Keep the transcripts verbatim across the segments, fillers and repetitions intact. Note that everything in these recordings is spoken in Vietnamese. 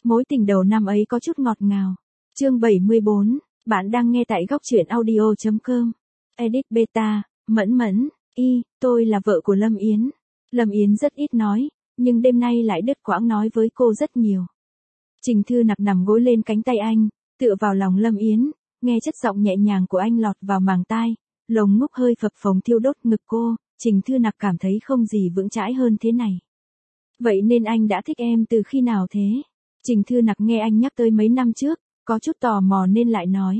Mối tình đầu năm ấy có chút ngọt ngào. Chương bảy mươi bốn, bạn đang nghe tại góc truyện audio chấm com. Edit beta, Mẫn Mẫn, y, tôi là vợ của Lâm Yến. Lâm Yến rất ít nói, nhưng đêm nay lại đứt quãng nói với cô rất nhiều. Trình Thư Nặc nằm gối lên cánh tay anh, tựa vào lòng Lâm Yến, nghe chất giọng nhẹ nhàng của anh lọt vào màng tai, lồng ngúc hơi phập phồng thiêu đốt ngực cô, Trình Thư Nặc cảm thấy không gì vững chãi hơn thế này. Vậy nên anh đã thích em từ khi nào thế? Trình Thư Nặc nghe anh nhắc tới mấy năm trước, có chút tò mò nên lại nói.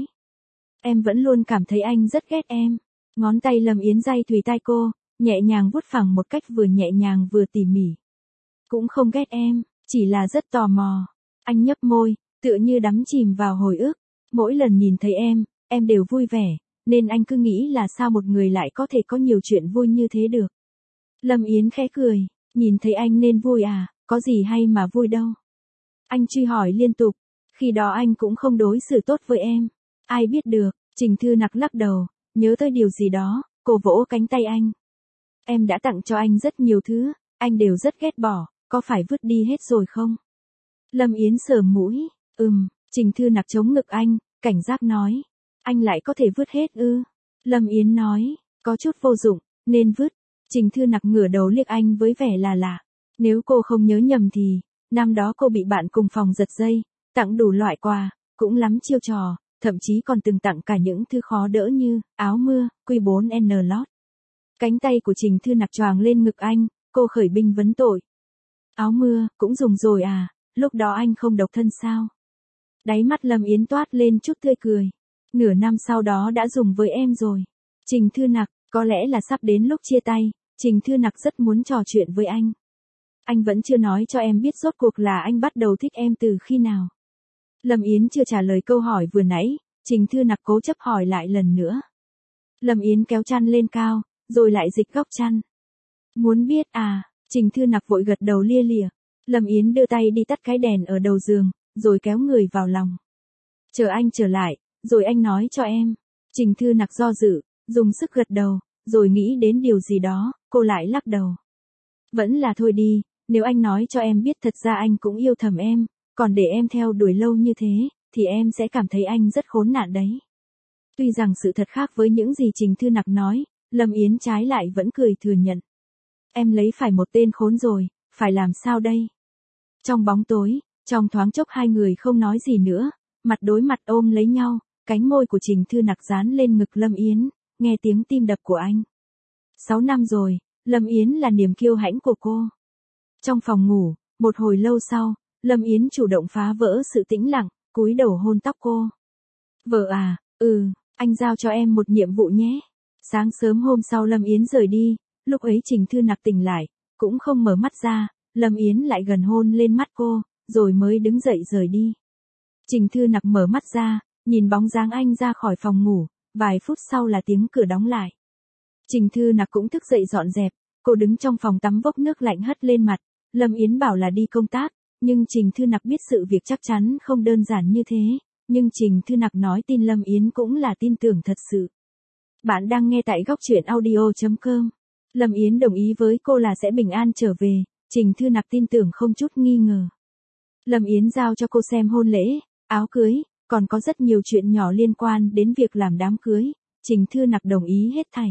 Em vẫn luôn cảm thấy anh rất ghét em. Ngón tay Lâm Yến day tùy tai cô, nhẹ nhàng vuốt phẳng một cách vừa nhẹ nhàng vừa tỉ mỉ. Cũng không ghét em, chỉ là rất tò mò. Anh nhấp môi, tựa như đắm chìm vào hồi ức. Mỗi lần nhìn thấy em, em đều vui vẻ, nên anh cứ nghĩ là sao một người lại có thể có nhiều chuyện vui như thế được. Lâm Yến khẽ cười, nhìn thấy anh nên vui à, có gì hay mà vui đâu. Anh truy hỏi liên tục, khi đó anh cũng không đối xử tốt với em. Ai biết được, Trình Thư Nặc lắc đầu, nhớ tới điều gì đó, cô vỗ cánh tay anh. Em đã tặng cho anh rất nhiều thứ, anh đều rất ghét bỏ, có phải vứt đi hết rồi không? Lâm Yến sờ mũi, ừm, Trình Thư Nặc chống ngực anh, cảnh giác nói. Anh lại có thể vứt hết ư? Lâm Yến nói, có chút vô dụng, nên vứt. Trình Thư Nặc ngửa đầu liếc anh với vẻ là lạ. Nếu cô không nhớ nhầm thì, năm đó cô bị bạn cùng phòng giật dây, tặng đủ loại quà, cũng lắm chiêu trò, thậm chí còn từng tặng cả những thứ khó đỡ như áo mưa, quy bốn N lót. Cánh tay của Trình Thư Nặc choàng lên ngực anh, cô khởi binh vấn tội. Áo mưa, cũng dùng rồi à, lúc đó anh không độc thân sao? Đáy mắt Lâm Yến toát lên chút tươi cười. Nửa năm sau đó đã dùng với em rồi. Trình Thư Nặc, có lẽ là sắp đến lúc chia tay, Trình Thư Nặc rất muốn trò chuyện với anh. Anh vẫn chưa nói cho em biết rốt cuộc là anh bắt đầu thích em từ khi nào. Lâm Yến chưa trả lời câu hỏi vừa nãy, Trình Thư Nặc cố chấp hỏi lại lần nữa. Lâm Yến kéo chăn lên cao, rồi lại dịch góc chăn. Muốn biết à, Trình Thư Nặc vội gật đầu lia lịa. Lâm Yến đưa tay đi tắt cái đèn ở đầu giường, rồi kéo người vào lòng. Chờ anh trở lại, rồi anh nói cho em. Trình Thư Nặc do dự, dùng sức gật đầu, rồi nghĩ đến điều gì đó, cô lại lắc đầu. Vẫn là thôi đi, nếu anh nói cho em biết thật ra anh cũng yêu thầm em, còn để em theo đuổi lâu như thế, thì em sẽ cảm thấy anh rất khốn nạn đấy. Tuy rằng sự thật khác với những gì Trình Thư Nặc nói, Lâm Yến trái lại vẫn cười thừa nhận. Em lấy phải một tên khốn rồi, phải làm sao đây? Trong bóng tối, trong thoáng chốc hai người không nói gì nữa, mặt đối mặt ôm lấy nhau, cánh môi của Trình Thư Nặc dán lên ngực Lâm Yến, nghe tiếng tim đập của anh. Sáu năm rồi, Lâm Yến là niềm kiêu hãnh của cô. Trong phòng ngủ, một hồi lâu sau, Lâm Yến chủ động phá vỡ sự tĩnh lặng, cúi đầu hôn tóc cô. Vợ à, ừ, anh giao cho em một nhiệm vụ nhé. Sáng sớm hôm sau Lâm Yến rời đi, lúc ấy Trình Thư Nặc tỉnh lại, cũng không mở mắt ra, Lâm Yến lại gần hôn lên mắt cô, rồi mới đứng dậy rời đi. Trình Thư Nặc mở mắt ra, nhìn bóng dáng anh ra khỏi phòng ngủ, vài phút sau là tiếng cửa đóng lại. Trình Thư Nặc cũng thức dậy dọn dẹp, cô đứng trong phòng tắm vốc nước lạnh hất lên mặt, Lâm Yến bảo là đi công tác, nhưng Trình Thư Nặc biết sự việc chắc chắn không đơn giản như thế, nhưng Trình Thư Nặc nói tin Lâm Yến cũng là tin tưởng thật sự. Bạn đang nghe tại góc truyện audio chấm com. Lâm Yến đồng ý với cô là sẽ bình an trở về, Trình Thư Nặc tin tưởng không chút nghi ngờ. Lâm Yến giao cho cô xem hôn lễ, áo cưới, còn có rất nhiều chuyện nhỏ liên quan đến việc làm đám cưới, Trình Thư Nặc đồng ý hết thảy.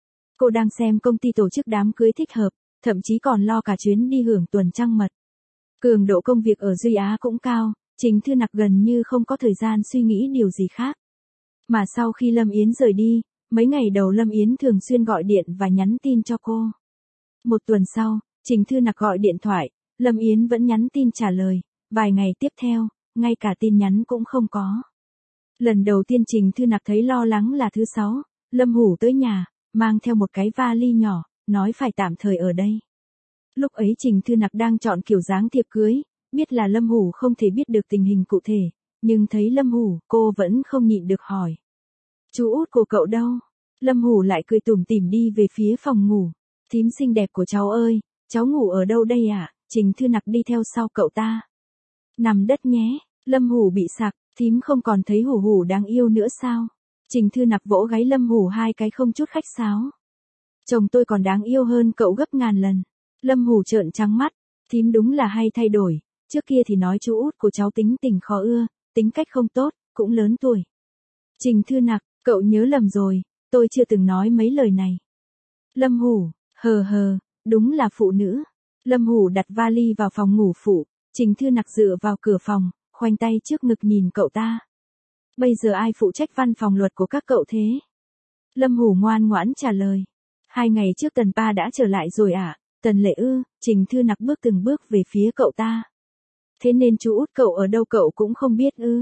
Cô đang xem công ty tổ chức đám cưới thích hợp, thậm chí còn lo cả chuyến đi hưởng tuần trăng mật. Cường độ công việc ở Duy Á cũng cao, Trình Thư Nặc gần như không có thời gian suy nghĩ điều gì khác. Mà sau khi Lâm Yến rời đi, mấy ngày đầu Lâm Yến thường xuyên gọi điện và nhắn tin cho cô. Một tuần sau, Trình Thư Nặc gọi điện thoại, Lâm Yến vẫn nhắn tin trả lời, vài ngày tiếp theo, ngay cả tin nhắn cũng không có. Lần đầu tiên Trình Thư Nặc thấy lo lắng là thứ sáu, Lâm Hủ tới nhà, mang theo một cái vali nhỏ, nói phải tạm thời ở đây. Lúc ấy Trình Thư Nặc đang chọn kiểu dáng thiệp cưới, biết là Lâm Hủ không thể biết được tình hình cụ thể, nhưng thấy Lâm Hủ, cô vẫn không nhịn được hỏi. Chú út của cậu đâu? Lâm Hủ lại cười tủm tỉm đi về phía phòng ngủ. Thím xinh đẹp của cháu ơi, cháu ngủ ở đâu đây ạ? À? Trình Thư Nặc đi theo sau cậu ta. Nằm đất nhé, Lâm Hủ bị sặc, thím không còn thấy Hủ Hủ đáng yêu nữa sao? Trình Thư Nặc vỗ gáy Lâm Hủ hai cái không chút khách sáo. Chồng tôi còn đáng yêu hơn cậu gấp ngàn lần. Lâm Hủ trợn trắng mắt, thím đúng là hay thay đổi, Trước kia thì nói chú út của cháu tính tình khó ưa, tính cách không tốt, cũng lớn tuổi. Trình Thư Nặc, cậu nhớ lầm rồi, tôi chưa từng nói mấy lời này. Lâm Hủ, hờ hờ, đúng là phụ nữ. Lâm Hủ đặt vali vào phòng ngủ phụ, Trình Thư Nặc dựa vào cửa phòng, khoanh tay trước ngực nhìn cậu ta. Bây giờ ai phụ trách văn phòng luật của các cậu thế? Lâm Hủ ngoan ngoãn trả lời. Hai ngày trước Tần Pa đã trở lại rồi ạ. À? Tần Lệ ư? Trình Thư Nặc bước từng bước về phía cậu ta. Thế nên chú út cậu ở đâu cậu cũng không biết ư?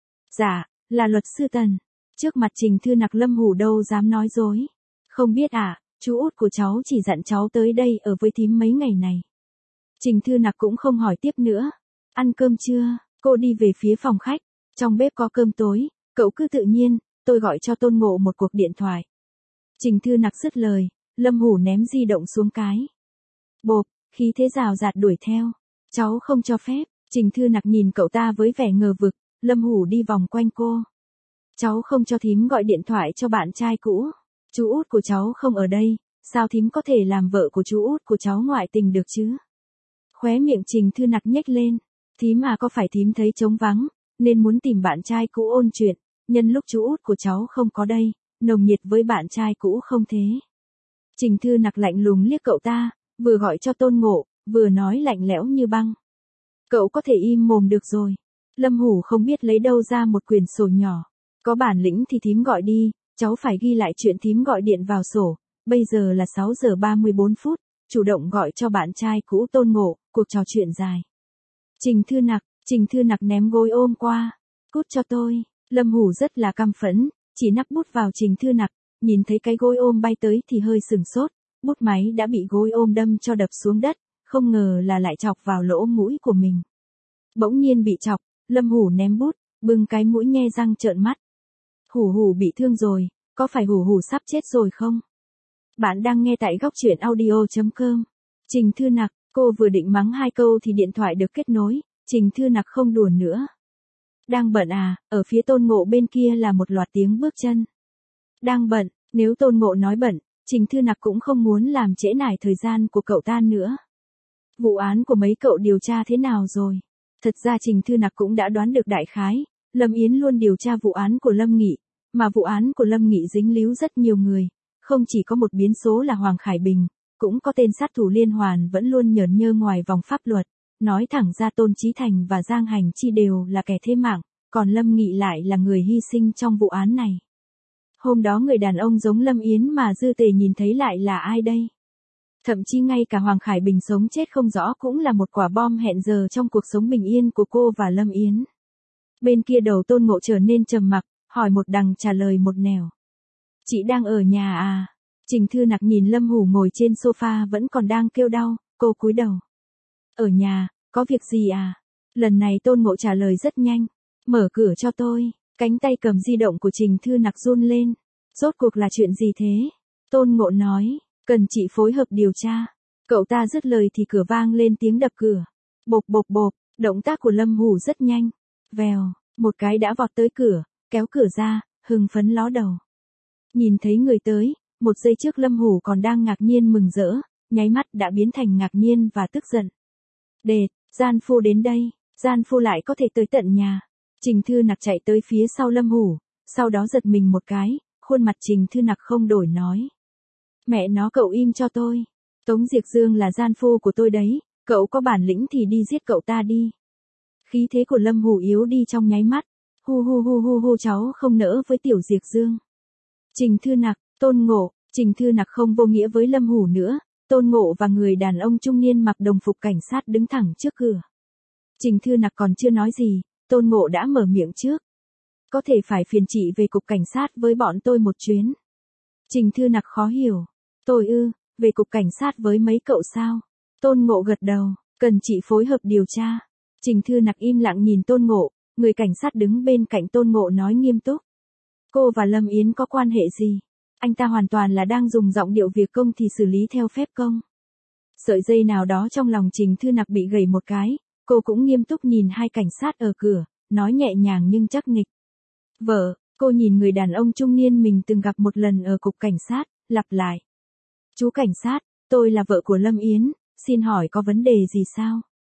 Dạ, là luật sư Tần. Trước mặt Trình Thư Nặc Lâm Hủ đâu dám nói dối. Không biết à, chú út của cháu chỉ dặn cháu tới đây ở với thím mấy ngày này. Trình Thư Nặc cũng không hỏi tiếp nữa. Ăn cơm chưa? Cô đi về phía phòng khách. Trong bếp có cơm tối, cậu cứ tự nhiên, tôi gọi cho Tôn Ngộ một cuộc điện thoại. Trình Thư Nặc dứt lời, Lâm Hủ ném di động xuống cái. Bộp, khí thế rào rạt đuổi theo. Cháu không cho phép. Trình Thư Nặc nhìn cậu ta với vẻ ngờ vực, Lâm Hủ đi vòng quanh cô. Cháu không cho thím gọi điện thoại cho bạn trai cũ. Chú út của cháu không ở đây, sao thím có thể làm vợ của chú út của cháu ngoại tình được chứ? Khóe miệng Trình Thư Nặc nhếch lên. Thím à, có phải thím thấy trống vắng, nên muốn tìm bạn trai cũ ôn chuyện, nhân lúc chú út của cháu không có đây, nồng nhiệt với bạn trai cũ không thế? Trình Thư Nặc lạnh lùng liếc cậu ta, vừa gọi cho Tôn Ngộ, vừa nói lạnh lẽo như băng. Cậu có thể im mồm được rồi. Lâm Hủ không biết lấy đâu ra một quyển sổ nhỏ. Có bản lĩnh thì thím gọi đi, cháu phải ghi lại chuyện thím gọi điện vào sổ. Bây giờ là sáu giờ ba mươi bốn phút, chủ động gọi cho bạn trai cũ Tôn Ngộ, cuộc trò chuyện dài. Trình Thư Nặc, Trình Thư Nặc ném gối ôm qua. Cút cho tôi. Lâm Hủ rất là căm phẫn, chỉ nắp bút vào Trình Thư Nặc, nhìn thấy cái gối ôm bay tới thì hơi sừng sốt, bút máy đã bị gối ôm đâm cho đập xuống đất, không ngờ là lại chọc vào lỗ mũi của mình. Bỗng nhiên bị chọc, Lâm Hủ ném bút, bưng cái mũi nhe răng trợn mắt. Hủ Hủ bị thương rồi, có phải Hủ Hủ sắp chết rồi không? Bạn đang nghe tại góc truyện audio chấm com. Trình Thư Nặc, cô vừa định mắng hai câu thì điện thoại được kết nối, Trình Thư Nặc không đùa nữa. Đang bận à? Ở phía Tôn Ngộ bên kia là một loạt tiếng bước chân. Đang bận, nếu Tôn Ngộ nói bận, Trình Thư Nặc cũng không muốn làm trễ nải thời gian của cậu ta nữa. Vụ án của mấy cậu điều tra thế nào rồi? Thật ra Trình Thư Nặc cũng đã đoán được đại khái, Lâm Yến luôn điều tra vụ án của Lâm Nghị, mà vụ án của Lâm Nghị dính líu rất nhiều người, không chỉ có một biến số là Hoàng Khải Bình, cũng có tên sát thủ liên hoàn vẫn luôn nhởn nhơ ngoài vòng pháp luật, nói thẳng ra Tôn Chí Thành và Giang Hành Chi đều là kẻ thế mạng, còn Lâm Nghị lại là người hy sinh trong vụ án này. Hôm đó người đàn ông giống Lâm Yến mà Dư Tề nhìn thấy lại là ai đây? Thậm chí ngay cả Hoàng Khải Bình sống chết không rõ cũng là một quả bom hẹn giờ trong cuộc sống bình yên của cô và Lâm Yến. Bên kia đầu Tôn Ngộ trở nên trầm mặc, hỏi một đằng trả lời một nẻo. Chị đang ở nhà à? Trình Thư Nặc nhìn Lâm Hủ ngồi trên sofa vẫn còn đang kêu đau, cô cúi đầu. Ở nhà, có việc gì à? Lần này Tôn Ngộ trả lời rất nhanh. Mở cửa cho tôi. Cánh tay cầm di động của Trình Thư Nặc run lên. Rốt cuộc là chuyện gì thế? Tôn Ngộ nói, cần chị phối hợp điều tra. Cậu ta dứt lời thì cửa vang lên tiếng đập cửa. Bộp bộp bộp, động tác của Lâm Hủ rất nhanh. Vèo, một cái đã vọt tới cửa, kéo cửa ra, hưng phấn ló đầu. Nhìn thấy người tới, một giây trước Lâm Hủ còn đang ngạc nhiên mừng rỡ, nháy mắt đã biến thành ngạc nhiên và tức giận. Đệt, gian phu đến đây, gian phu lại có thể tới tận nhà. Trình Thư Nặc chạy tới phía sau Lâm Hủ, sau đó giật mình một cái, khuôn mặt Trình Thư Nặc không đổi nói. Mẹ nó cậu im cho tôi. Tống Diệc Dương là gian phu của tôi đấy, cậu có bản lĩnh thì đi giết cậu ta đi. Khí thế của Lâm Hủ yếu đi trong nháy mắt. Hu hu hu hu hu cháu không nỡ với tiểu Diệc Dương. Trình Thư Nặc, Tôn Ngộ, Trình Thư Nặc không vô nghĩa với Lâm Hủ nữa. Tôn Ngộ và người đàn ông trung niên mặc đồng phục cảnh sát đứng thẳng trước cửa. Trình Thư Nặc còn chưa nói gì, Tôn Ngộ đã mở miệng trước. Có thể phải phiền chị về cục cảnh sát với bọn tôi một chuyến. Trình Thư Nặc khó hiểu. Tôi ư, về cục cảnh sát với mấy cậu sao? Tôn Ngộ gật đầu, cần chị phối hợp điều tra. Trình Thư Nặc im lặng nhìn Tôn Ngộ, người cảnh sát đứng bên cạnh Tôn Ngộ nói nghiêm túc. Cô và Lâm Yến có quan hệ gì? Anh ta hoàn toàn là đang dùng giọng điệu việc công thì xử lý theo phép công. Sợi dây nào đó trong lòng Trình Thư Nặc bị gãy một cái, cô cũng nghiêm túc nhìn hai cảnh sát ở cửa, nói nhẹ nhàng nhưng chắc nịch. Vợ, cô nhìn người đàn ông trung niên mình từng gặp một lần ở cục cảnh sát, lặp lại. Chú cảnh sát, tôi là vợ của Lâm Yến, xin hỏi có vấn đề gì sao?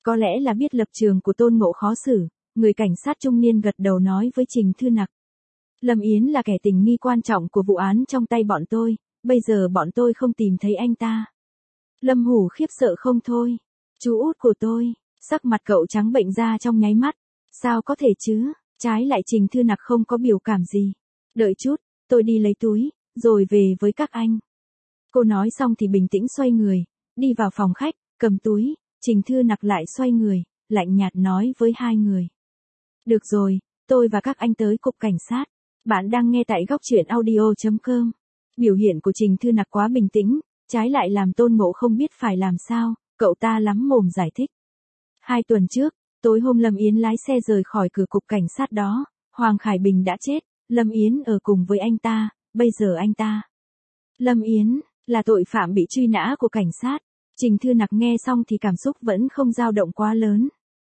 Có lẽ là biết lập trường của Tôn Ngộ khó xử, người cảnh sát trung niên gật đầu nói với Trình Thư Nặc. Lâm Yến là kẻ tình nghi quan trọng của vụ án trong tay bọn tôi, bây giờ bọn tôi không tìm thấy anh ta. Lâm Hủ khiếp sợ không thôi. Chú út của tôi, sắc mặt cậu trắng bệnh ra trong nháy mắt. Sao có thể chứ, trái lại Trình Thư Nặc không có biểu cảm gì. Đợi chút, tôi đi lấy túi, rồi về với các anh. Cô nói xong thì bình tĩnh xoay người, đi vào phòng khách, cầm túi, Trình Thư Nặc lại xoay người, lạnh nhạt nói với hai người. Được rồi, tôi và các anh tới cục cảnh sát. Bạn đang nghe tại góc truyện audio chấm com. Biểu hiện của Trình Thư Nặc quá bình tĩnh, trái lại làm Tôn Ngộ không biết phải làm sao, cậu ta lắm mồm giải thích. Hai tuần trước, tối hôm Lâm Yến lái xe rời khỏi cửa cục cảnh sát đó, Hoàng Khải Bình đã chết, Lâm Yến ở cùng với anh ta, bây giờ anh ta. Lâm Yến, là tội phạm bị truy nã của cảnh sát. Trình Thư Nặc nghe xong thì cảm xúc vẫn không dao động quá lớn.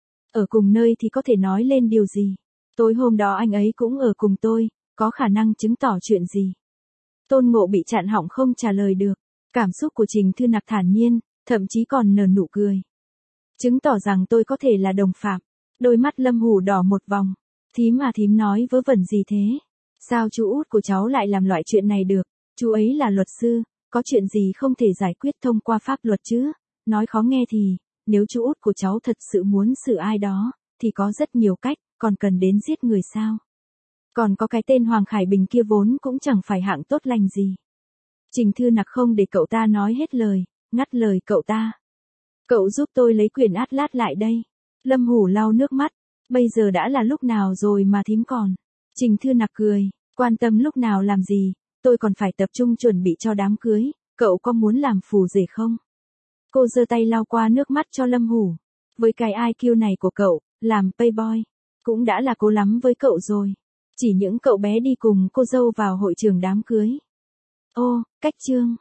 Ở cùng nơi thì có thể nói lên điều gì? Tối hôm đó anh ấy cũng ở cùng tôi, có khả năng chứng tỏ chuyện gì? Tôn Ngộ bị chặn họng không trả lời được. Cảm xúc của Trình Thư Nặc thản nhiên, thậm chí còn nở nụ cười. Chứng tỏ rằng tôi có thể là đồng phạm. Đôi mắt Lâm Hủ đỏ một vòng. Thím à thím nói vớ vẩn gì thế? Sao chú út của cháu lại làm loại chuyện này được? Chú ấy là luật sư, có chuyện gì không thể giải quyết thông qua pháp luật chứ? Nói khó nghe thì, nếu chú út của cháu thật sự muốn xử ai đó, thì có rất nhiều cách, còn cần đến giết người sao? Còn có cái tên Hoàng Khải Bình kia vốn cũng chẳng phải hạng tốt lành gì. Trình Thư Nặc không để cậu ta nói hết lời, ngắt lời cậu ta. Cậu giúp tôi lấy quyển Atlas lại đây. Lâm Hủ lau nước mắt. Bây giờ đã là lúc nào rồi mà thím còn. Trình Thư Nặc cười, quan tâm lúc nào làm gì, tôi còn phải tập trung chuẩn bị cho đám cưới, cậu có muốn làm phù rể không? Cô giơ tay lau qua nước mắt cho Lâm Hủ. Với cái i kiu này của cậu, làm playboy, cũng đã là cố lắm với cậu rồi. Chỉ những cậu bé đi cùng cô dâu vào hội trường đám cưới. Ô, cách chương.